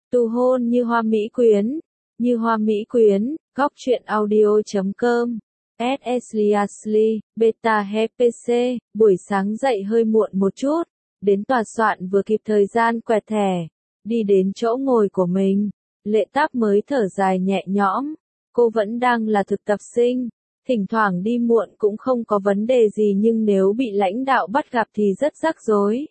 Tu hôn như hoa mỹ quyến, như hoa mỹ quyến, góc truyện audio.com, Ashley, beta HPC, buổi sáng dậy hơi muộn một chút, đến tòa soạn vừa kịp thời gian quẹt thẻ, đi đến chỗ ngồi của mình, Lệ Táp mới thở dài nhẹ nhõm, cô vẫn đang là thực tập sinh, thỉnh thoảng đi muộn cũng không có vấn đề gì nhưng nếu bị lãnh đạo bắt gặp thì rất rắc rối.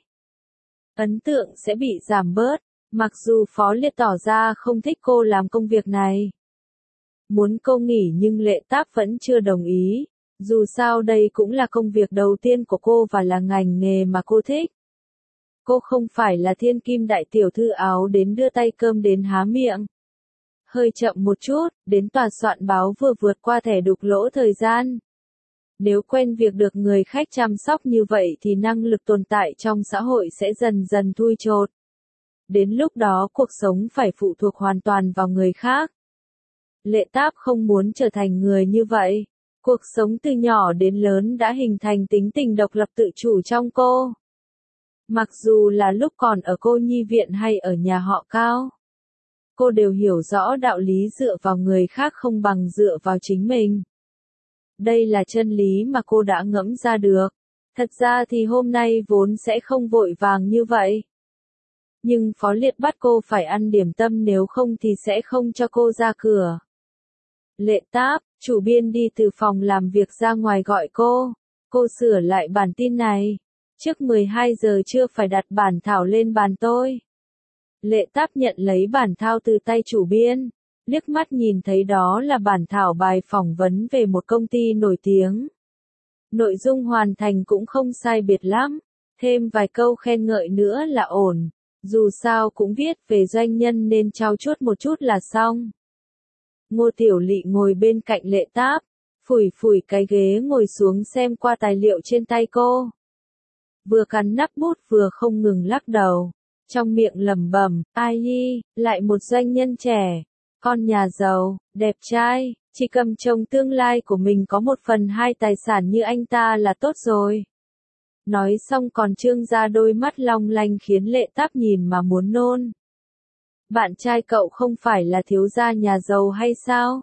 Ấn tượng sẽ bị giảm bớt. Mặc dù Phó Liệt tỏ ra không thích cô làm công việc này. Muốn cô nghỉ nhưng Lệ Táp vẫn chưa đồng ý. Dù sao đây cũng là công việc đầu tiên của cô và là ngành nghề mà cô thích. Cô không phải là thiên kim đại tiểu thư áo đến đưa tay cơm đến há miệng. Hơi chậm một chút, đến tòa soạn báo vừa vượt qua thẻ đục lỗ thời gian. Nếu quen việc được người khách chăm sóc như vậy thì năng lực tồn tại trong xã hội sẽ dần dần thui chột. Đến lúc đó cuộc sống phải phụ thuộc hoàn toàn vào người khác. Lệ Táp không muốn trở thành người như vậy. Cuộc sống từ nhỏ đến lớn đã hình thành tính tình độc lập tự chủ trong cô. Mặc dù là lúc còn ở cô nhi viện hay ở nhà họ Cao. Cô đều hiểu rõ đạo lý dựa vào người khác không bằng dựa vào chính mình. Đây là chân lý mà cô đã ngẫm ra được. Thật ra thì hôm nay vốn sẽ không vội vàng như vậy. Nhưng Phó Liệt bắt cô phải ăn điểm tâm nếu không thì sẽ không cho cô ra cửa. Lệ Táp, chủ biên đi từ phòng làm việc ra ngoài gọi cô. Cô sửa lại bản tin này. Trước 12 giờ trưa phải đặt bản thảo lên bàn tôi. Lệ Táp nhận lấy bản thao từ tay chủ biên. Liếc mắt nhìn thấy đó là bản thảo bài phỏng vấn về một công ty nổi tiếng. Nội dung hoàn thành cũng không sai biệt lắm. Thêm vài câu khen ngợi nữa là ổn. Dù sao cũng viết về doanh nhân nên trau chuốt một chút là xong. Ngô Tiểu Lị ngồi bên cạnh Lệ Táp, phủi phủi cái ghế ngồi xuống xem qua tài liệu trên tay cô. Vừa cắn nắp bút vừa không ngừng lắc đầu, trong miệng lẩm bẩm, ai hi, lại một doanh nhân trẻ, con nhà giàu, đẹp trai, chỉ cầm chồng tương lai của mình có 1/2 tài sản như anh ta là tốt rồi. Nói xong còn trương ra đôi mắt long lanh khiến Lệ Táp nhìn mà muốn nôn. Bạn trai cậu không phải là thiếu gia nhà giàu hay sao?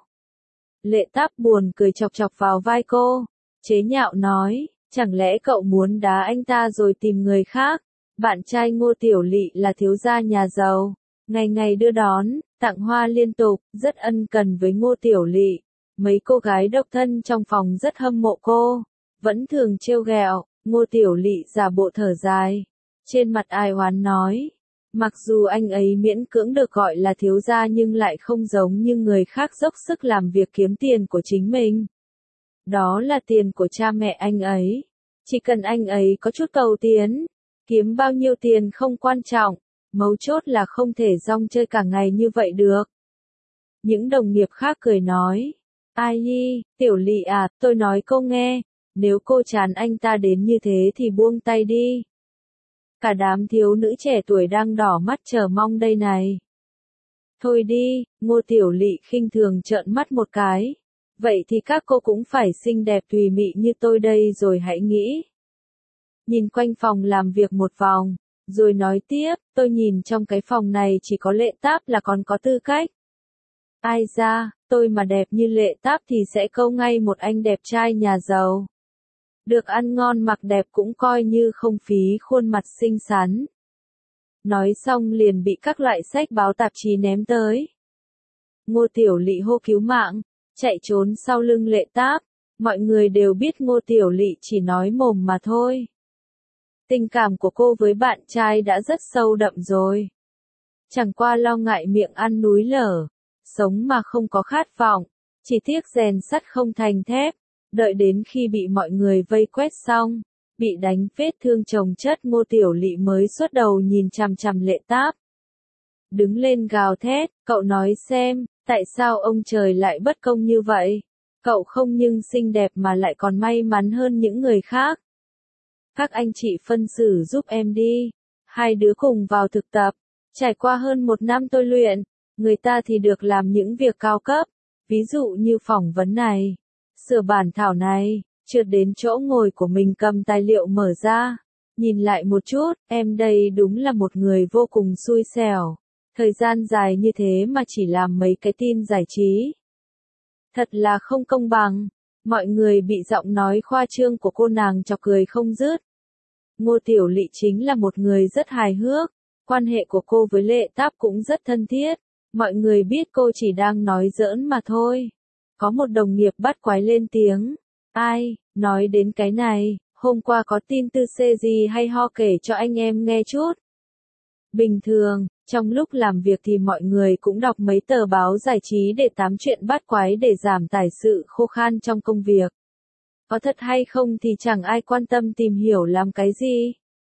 Lệ Táp buồn cười chọc chọc vào vai cô, chế nhạo nói, chẳng lẽ cậu muốn đá anh ta rồi tìm người khác? Bạn trai Ngô Tiểu Lị là thiếu gia nhà giàu, ngày ngày đưa đón, tặng hoa liên tục, rất ân cần với Ngô Tiểu Lị. Mấy cô gái độc thân trong phòng rất hâm mộ cô, vẫn thường trêu ghẹo. Ngô Tiểu Lị giả bộ thở dài, trên mặt ai oán nói, mặc dù anh ấy miễn cưỡng được gọi là thiếu gia nhưng lại không giống như người khác dốc sức làm việc kiếm tiền của chính mình. Đó là tiền của cha mẹ anh ấy, chỉ cần anh ấy có chút cầu tiến, kiếm bao nhiêu tiền không quan trọng, mấu chốt là không thể rong chơi cả ngày như vậy được. Những đồng nghiệp khác cười nói, ai hi, Tiểu Lị à, tôi nói cô nghe. Nếu cô chán anh ta đến như thế thì buông tay đi. Cả đám thiếu nữ trẻ tuổi đang đỏ mắt chờ mong đây này. Thôi đi, Ngô Tiểu Lị khinh thường trợn mắt một cái. Vậy thì các cô cũng phải xinh đẹp tùy mị như tôi đây rồi hãy nghĩ. Nhìn quanh phòng làm việc một vòng, rồi nói tiếp, tôi nhìn trong cái phòng này chỉ có Lệ Táp là còn có tư cách. Ai ra, tôi mà đẹp như Lệ Táp thì sẽ câu ngay một anh đẹp trai nhà giàu. Được ăn ngon mặc đẹp cũng coi như không phí khuôn mặt xinh xắn. Nói xong liền bị các loại sách báo tạp chí ném tới. Ngô Tiểu Lị hô cứu mạng, chạy trốn sau lưng Lệ Táp. Mọi người đều biết Ngô Tiểu Lị chỉ nói mồm mà thôi. Tình cảm của cô với bạn trai đã rất sâu đậm rồi. Chẳng qua lo ngại miệng ăn núi lở, sống mà không có khát vọng, chỉ tiếc rèn sắt không thành thép. Đợi đến khi bị mọi người vây quét xong, bị đánh vết thương chồng chất Ngô Tiểu Lị mới xuất đầu nhìn chằm chằm Lệ Táp. Đứng lên gào thét, cậu nói xem, tại sao ông trời lại bất công như vậy? Cậu không nhưng xinh đẹp mà lại còn may mắn hơn những người khác. Các anh chị phân xử giúp em đi. Hai đứa cùng vào thực tập. Trải qua hơn 1 năm tôi luyện, người ta thì được làm những việc cao cấp, ví dụ như phỏng vấn này. Sửa bản thảo này, trượt đến chỗ ngồi của mình cầm tài liệu mở ra. Nhìn lại một chút, em đây đúng là một người vô cùng xui xẻo. Thời gian dài như thế mà chỉ làm mấy cái tin giải trí. Thật là không công bằng. Mọi người bị giọng nói khoa trương của cô nàng chọc cười không dứt. Ngô Tiểu Lị chính là một người rất hài hước. Quan hệ của cô với Lệ Táp cũng rất thân thiết. Mọi người biết cô chỉ đang nói giỡn mà thôi. Có một đồng nghiệp bắt quái lên tiếng. Ai, nói đến cái này, hôm qua có tin tư xê gì hay ho kể cho anh em nghe chút. Bình thường, trong lúc làm việc thì mọi người cũng đọc mấy tờ báo giải trí để tám chuyện bắt quái để giảm tải sự khô khan trong công việc. Có thật hay không thì chẳng ai quan tâm tìm hiểu làm cái gì.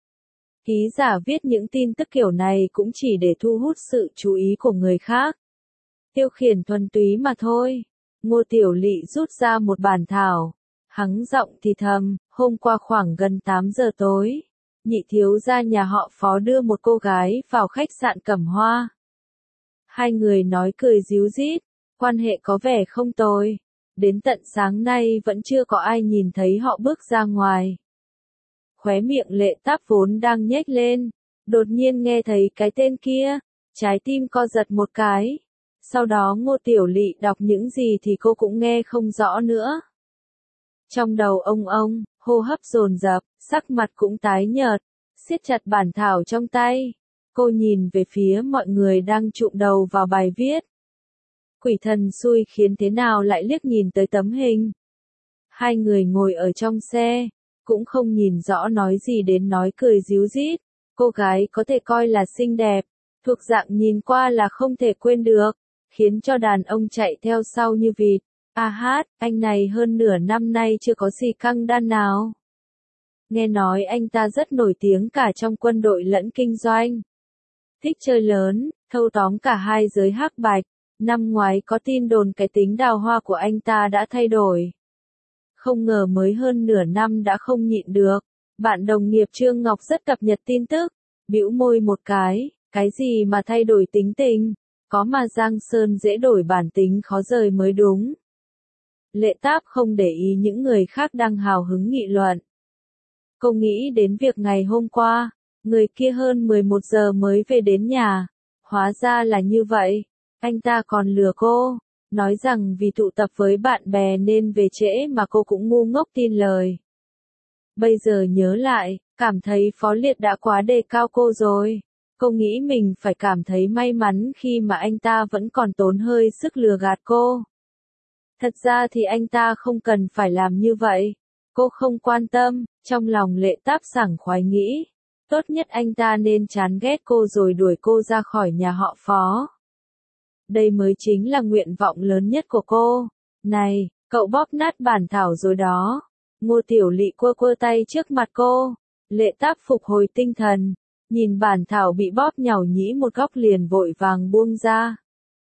Ký giả viết những tin tức kiểu này cũng chỉ để thu hút sự chú ý của người khác. Tiêu khiển thuần túy mà thôi. Ngô Tiểu Lị rút ra một bản thảo. Hắng giọng thì thầm, hôm qua khoảng gần 8 giờ tối. Nhị thiếu gia nhà họ Phó đưa một cô gái vào khách sạn Cẩm Hoa. Hai người nói cười ríu rít, quan hệ có vẻ không tồi. Đến tận sáng nay vẫn chưa có ai nhìn thấy họ bước ra ngoài. Khóe miệng Lệ Táp vốn đang nhếch lên, đột nhiên nghe thấy cái tên kia, trái tim co giật một cái. Sau đó Ngô Tiểu Lị đọc những gì thì cô cũng nghe không rõ nữa. Trong đầu ông, hô hấp dồn dập, sắc mặt cũng tái nhợt, siết chặt bản thảo trong tay. Cô nhìn về phía mọi người đang chụm đầu vào bài viết. Quỷ thần xui khiến thế nào lại liếc nhìn tới tấm hình. Hai người ngồi ở trong xe, cũng không nhìn rõ nói gì đến nói cười ríu rít. Cô gái có thể coi là xinh đẹp, thuộc dạng nhìn qua là không thể quên được, khiến cho đàn ông chạy theo sau như vịt. A hát, anh này hơn nửa năm nay chưa có xì căng đan nào. Nghe nói anh ta rất nổi tiếng cả trong quân đội lẫn kinh doanh. Thích chơi lớn, thâu tóm cả hai giới hắc bạch. Năm ngoái có tin đồn cái tính đào hoa của anh ta đã thay đổi. Không ngờ mới hơn nửa năm đã không nhịn được. Bạn đồng nghiệp Trương Ngọc rất cập nhật tin tức. Bĩu môi một cái gì mà thay đổi tính tình. Có mà Giang Sơn dễ đổi bản tính khó rời mới đúng. Lệ Táp không để ý những người khác đang hào hứng nghị luận. Cô nghĩ đến việc ngày hôm qua, người kia hơn 11 giờ mới về đến nhà. Hóa ra là như vậy. Anh ta còn lừa cô, nói rằng vì tụ tập với bạn bè nên về trễ mà cô cũng ngu ngốc tin lời. Bây giờ nhớ lại, cảm thấy Phó Liệt đã quá đề cao cô rồi. Cô nghĩ mình phải cảm thấy may mắn khi mà anh ta vẫn còn tốn hơi sức lừa gạt cô. Thật ra thì anh ta không cần phải làm như vậy. Cô không quan tâm, trong lòng Lệ Táp sảng khoái nghĩ. Tốt nhất anh ta nên chán ghét cô rồi đuổi cô ra khỏi nhà họ Phó. Đây mới chính là nguyện vọng lớn nhất của cô. Này, cậu bóp nát bản thảo rồi đó. Ngô Tiểu Lị quơ quơ tay trước mặt cô. Lệ Táp phục hồi tinh thần. Nhìn bản thảo bị bóp nhàu nhĩ một góc liền vội vàng buông ra.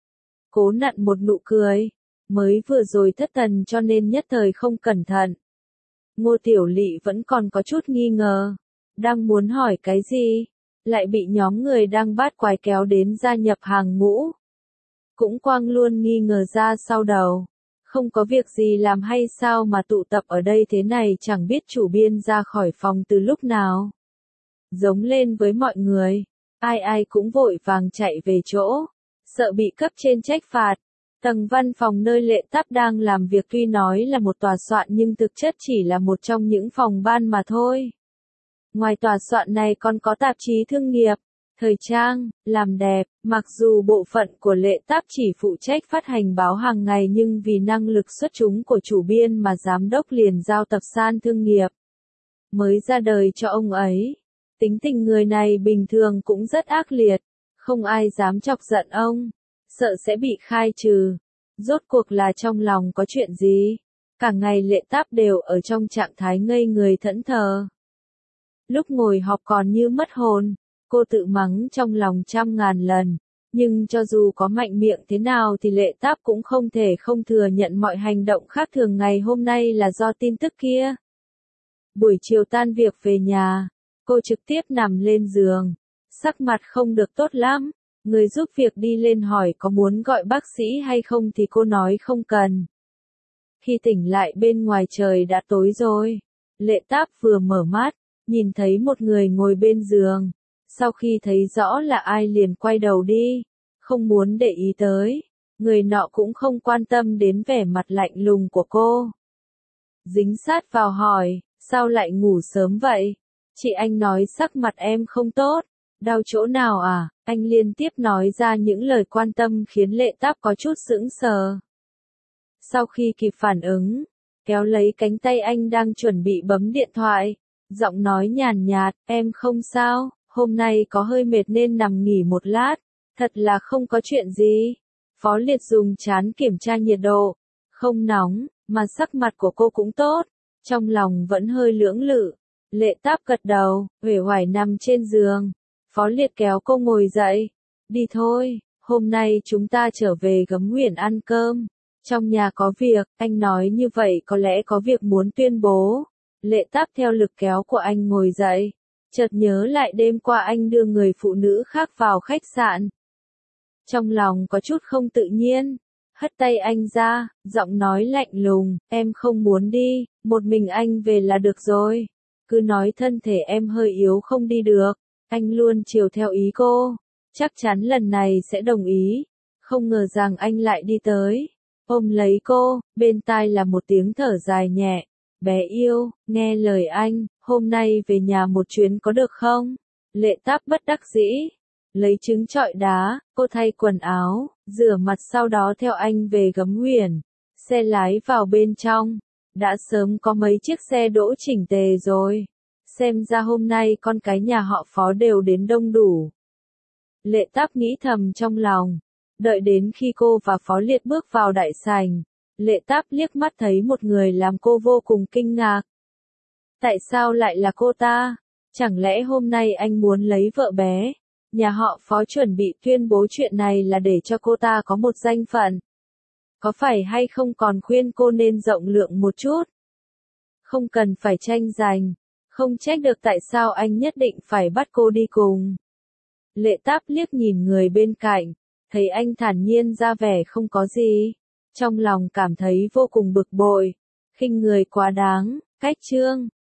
Cố nặn một nụ cười. Mới vừa rồi thất thần cho nên nhất thời không cẩn thận. Ngô Tiểu Lị vẫn còn có chút nghi ngờ. Đang muốn hỏi cái gì, lại bị nhóm người đang bát quái kéo đến gia nhập hàng ngũ. Cũng quăng luôn nghi ngờ ra sau đầu. Không có việc gì làm hay sao mà tụ tập ở đây thế này, chẳng biết chủ biên ra khỏi phòng từ lúc nào. Giống lên với mọi người, ai cũng vội vàng chạy về chỗ, sợ bị cấp trên trách phạt. Tầng văn phòng nơi Lệ Táp đang làm việc tuy nói là một tòa soạn nhưng thực chất chỉ là một trong những phòng ban mà thôi. Ngoài tòa soạn này còn có tạp chí thương nghiệp, thời trang, làm đẹp, mặc dù bộ phận của Lệ Táp chỉ phụ trách phát hành báo hàng ngày nhưng vì năng lực xuất chúng của chủ biên mà giám đốc liền giao tập san thương nghiệp. Mới ra đời cho ông ấy. Tính tình người này bình thường cũng rất ác liệt, không ai dám chọc giận ông, sợ sẽ bị khai trừ. Rốt cuộc là trong lòng có chuyện gì? Cả ngày Lệ Táp đều ở trong trạng thái ngây người thẫn thờ. Lúc ngồi họp còn như mất hồn, cô tự mắng trong lòng trăm ngàn lần, nhưng cho dù có mạnh miệng thế nào thì Lệ Táp cũng không thể không thừa nhận mọi hành động khác thường ngày hôm nay là do tin tức kia. Buổi chiều tan việc về nhà, cô trực tiếp nằm lên giường, sắc mặt không được tốt lắm. Người giúp việc đi lên hỏi có muốn gọi bác sĩ hay không thì cô nói không cần. Khi tỉnh lại bên ngoài trời đã tối rồi. Lệ Táp vừa mở mắt, nhìn thấy một người ngồi bên giường. Sau khi thấy rõ là ai liền quay đầu đi. không muốn để ý tới. Người nọ cũng không quan tâm đến vẻ mặt lạnh lùng của cô. Dính sát vào hỏi, sao lại ngủ sớm vậy? Chị anh nói sắc mặt em không tốt. Đau chỗ nào à? Anh liên tiếp nói ra những lời quan tâm khiến Lệ Táp có chút sững sờ. Sau khi kịp phản ứng, kéo lấy cánh tay anh đang chuẩn bị bấm điện thoại. Giọng nói nhàn nhạt, em không sao, hôm nay có hơi mệt nên nằm nghỉ một lát. Thật là không có chuyện gì. Phó Liệt dùng trán kiểm tra nhiệt độ. Không nóng, mà sắc mặt của cô cũng tốt. Trong lòng vẫn hơi lưỡng lự. Lệ Táp gật đầu, uể oải nằm trên giường. Phó Liệt kéo cô ngồi dậy. Đi thôi, hôm nay chúng ta trở về Gấm Huyền ăn cơm. Trong nhà có việc, anh nói như vậy có lẽ có việc muốn tuyên bố. Lệ Táp theo lực kéo của anh ngồi dậy. Chợt nhớ lại đêm qua anh đưa người phụ nữ khác vào khách sạn. Trong lòng có chút không tự nhiên. Hất tay anh ra, giọng nói lạnh lùng, em không muốn đi, một mình anh về là được rồi. Cứ nói thân thể em hơi yếu không đi được. Anh luôn chiều theo ý cô. Chắc chắn lần này sẽ đồng ý. Không ngờ rằng anh lại đi tới. Ôm lấy cô, bên tai là một tiếng thở dài nhẹ. Bé yêu, nghe lời anh, hôm nay về nhà một chuyến có được không? Lệ Táp bất đắc dĩ. Lấy trứng trọi đá, cô thay quần áo, rửa mặt sau đó theo anh về Gấm Huyền. Xe lái vào bên trong. Đã sớm có mấy chiếc xe đỗ chỉnh tề rồi. Xem ra hôm nay con cái nhà họ Phó đều đến đông đủ. Lệ Táp nghĩ thầm trong lòng. Đợi đến khi cô và Phó Liệt bước vào đại sảnh, Lệ Táp liếc mắt thấy một người làm cô vô cùng kinh ngạc. Tại sao lại là cô ta? Chẳng lẽ hôm nay anh muốn lấy vợ bé? Nhà họ Phó chuẩn bị tuyên bố chuyện này là để cho cô ta có một danh phận. Có phải hay không còn khuyên cô nên rộng lượng một chút? Không cần phải tranh giành. Không trách được tại sao anh nhất định phải bắt cô đi cùng. Lệ Táp liếc nhìn người bên cạnh, thấy anh thản nhiên ra vẻ không có gì. Trong lòng cảm thấy vô cùng bực bội. Khinh người quá đáng, cách trương.